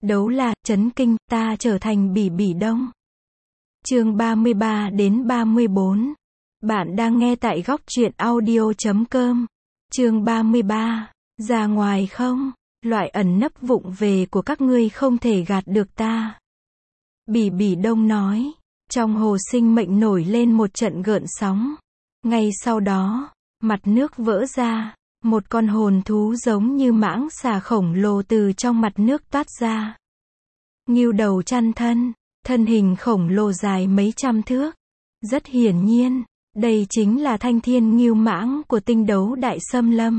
Đấu La, chấn kinh, ta trở thành Bỉ Bỉ Đông. Chương 33 đến 34. Bạn đang nghe tại góc truyện audio.com. Chương 33. Ra ngoài không? Loại ẩn nấp vụng về của các ngươi không thể gạt được ta. Bỉ Bỉ Đông nói. Trong hồ sinh mệnh nổi lên một trận gợn sóng. Ngay sau đó, mặt nước vỡ ra. Một con hồn thú giống như mãng xà khổng lồ từ trong mặt nước toát ra. Ngưu đầu chăn thân, thân hình khổng lồ dài mấy trăm thước. Rất hiển nhiên, đây chính là thanh thiên ngưu mãng của tinh đấu đại xâm lâm.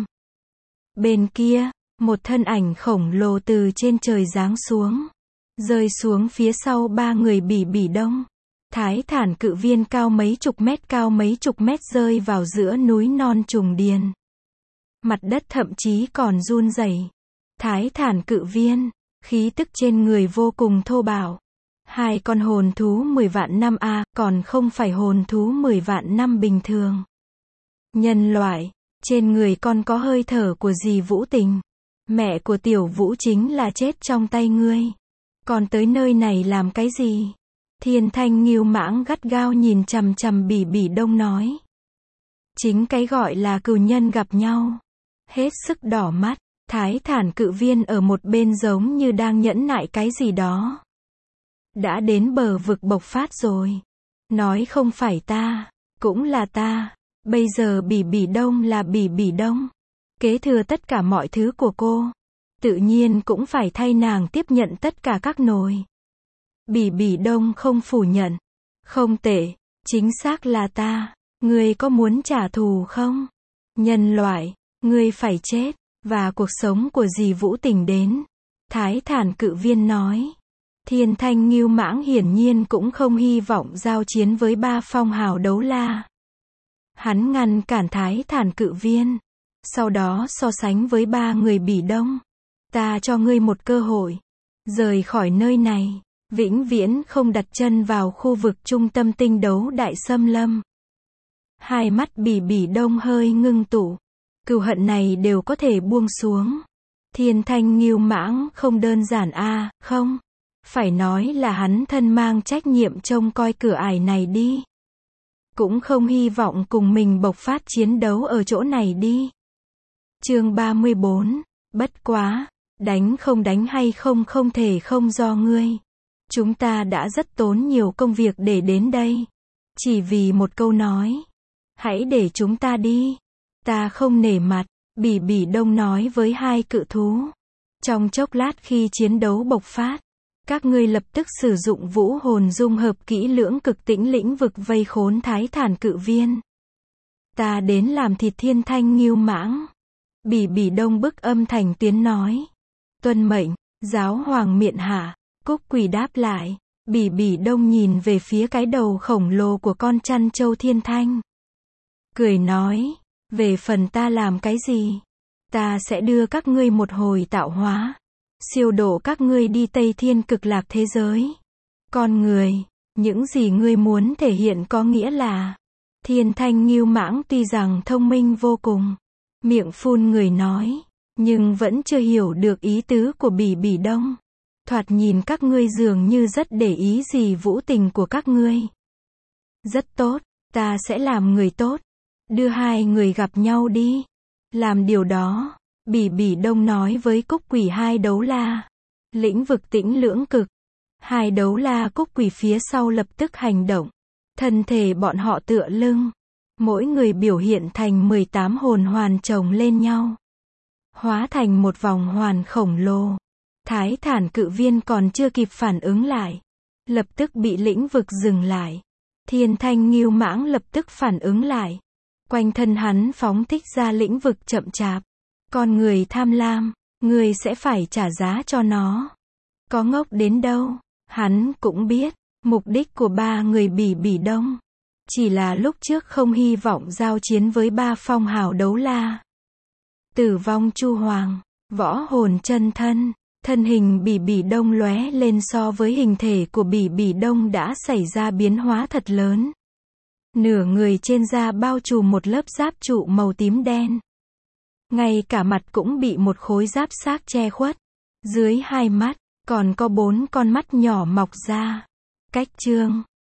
Bên kia, một thân ảnh khổng lồ từ trên trời giáng xuống. Rơi xuống phía sau ba người Bỉ Bỉ Đông. Thái thản cự viên cao mấy chục mét rơi vào giữa núi non trùng điền. Mặt đất thậm chí còn run rẩy. Thái thản cự viên, khí tức trên người vô cùng thô bạo. Hai con hồn thú 10 vạn năm a, còn không phải hồn thú 10 vạn năm bình thường. Nhân loại, trên người con có hơi thở của dì Vũ Tình. Mẹ của Tiểu Vũ chính là chết trong tay ngươi. Còn tới nơi này làm cái gì? Thiên thanh ngưu mãng gắt gao nhìn chằm chằm Bỉ Bỉ Đông nói. Chính cái gọi là cừu nhân gặp nhau. Hết sức đỏ mắt, thái thản cự viên ở một bên giống như đang nhẫn nại cái gì đó. Đã đến bờ vực bộc phát rồi. Nói không phải ta, cũng là ta. Bây giờ Bỉ Bỉ Đông là Bỉ Bỉ Đông. Kế thừa tất cả mọi thứ của cô. Tự nhiên cũng phải thay nàng tiếp nhận tất cả các nồi. Bỉ Bỉ Đông không phủ nhận. Không tệ, chính xác là ta. Ngươi có muốn trả thù không? Nhân loại, ngươi phải chết. Và cuộc sống của dì Vũ Tình đến. Thái thản cự viên nói. Thiên thanh ngưu mãng hiển nhiên cũng không hy vọng giao chiến với ba phong hào đấu la. Hắn ngăn cản thái thản cự viên. Sau đó so sánh với ba người Bỉ Đông. Ta cho ngươi một cơ hội. Rời khỏi nơi này. Vĩnh viễn không đặt chân vào khu vực trung tâm tinh đấu đại xâm lâm. Hai mắt Bỉ Bỉ Đông hơi ngưng tụ. Cừu hận này đều có thể buông xuống. Thiên thanh ngưu mãng không đơn giản a, không. Phải nói là hắn thân mang trách nhiệm trông coi cửa ải này đi. Cũng không hy vọng cùng mình bộc phát chiến đấu ở chỗ này đi. Chương 34. Bất quá, đánh không đánh hay không không thể không do ngươi. Chúng ta đã rất tốn nhiều công việc để đến đây. Chỉ vì một câu nói. Hãy để chúng ta đi. Ta không nể mặt, Bỉ Bỉ Đông nói với hai cự thú. Trong chốc lát khi chiến đấu bộc phát, các ngươi lập tức sử dụng vũ hồn dung hợp kỹ lưỡng cực tĩnh lĩnh vực vây khốn thái thản cự viên. Ta đến làm thịt thiên thanh ngưu mãng. Bỉ Bỉ Đông bức âm thành tiếng nói. Tuân mệnh, giáo hoàng miện hạ. Cúc quỷ đáp lại. Bỉ Bỉ Đông nhìn về phía cái đầu khổng lồ của con chăn trâu thiên thanh. Cười nói. Về phần ta làm cái gì? Ta sẽ đưa các ngươi một hồi tạo hóa. Siêu độ các ngươi đi Tây Thiên cực lạc thế giới. Con người, những gì ngươi muốn thể hiện có nghĩa là. Thiên thanh ngưu mãng tuy rằng thông minh vô cùng. Miệng phun người nói. Nhưng vẫn chưa hiểu được ý tứ của Bỉ Bỉ Đông. Thoạt nhìn các ngươi dường như rất để ý gì Vũ Tình của các ngươi. Rất tốt, ta sẽ làm người tốt. Đưa hai người gặp nhau đi. Làm điều đó, Bỉ Bỉ Đông nói với Cúc Quỷ hai đấu la. Lĩnh vực tĩnh lưỡng cực. Hai đấu la Cúc Quỷ phía sau lập tức hành động. Thân thể bọn họ tựa lưng. Mỗi người biểu hiện thành 18 hồn hoàn chồng lên nhau. Hóa thành một vòng hoàn khổng lồ. Thái thản cự viên còn chưa kịp phản ứng lại. Lập tức bị lĩnh vực dừng lại. Thiên thanh ngưu mãng lập tức phản ứng lại. Quanh thân hắn phóng thích ra lĩnh vực chậm chạp. Con người tham lam, người sẽ phải trả giá cho nó. Có ngốc đến đâu, hắn cũng biết, mục đích của ba người Bỉ Bỉ Đông. Chỉ là lúc trước không hy vọng giao chiến với ba phong hào đấu la. Tử vong chu hoàng, võ hồn chân thân, thân hình Bỉ Bỉ Đông lóe lên so với hình thể của Bỉ Bỉ Đông đã xảy ra biến hóa thật lớn. Nửa người trên da bao trùm một lớp giáp trụ màu tím đen. Ngay cả mặt cũng bị một khối giáp xác che khuất. Dưới hai mắt, Còn có 4 con mắt nhỏ mọc ra. Cách chương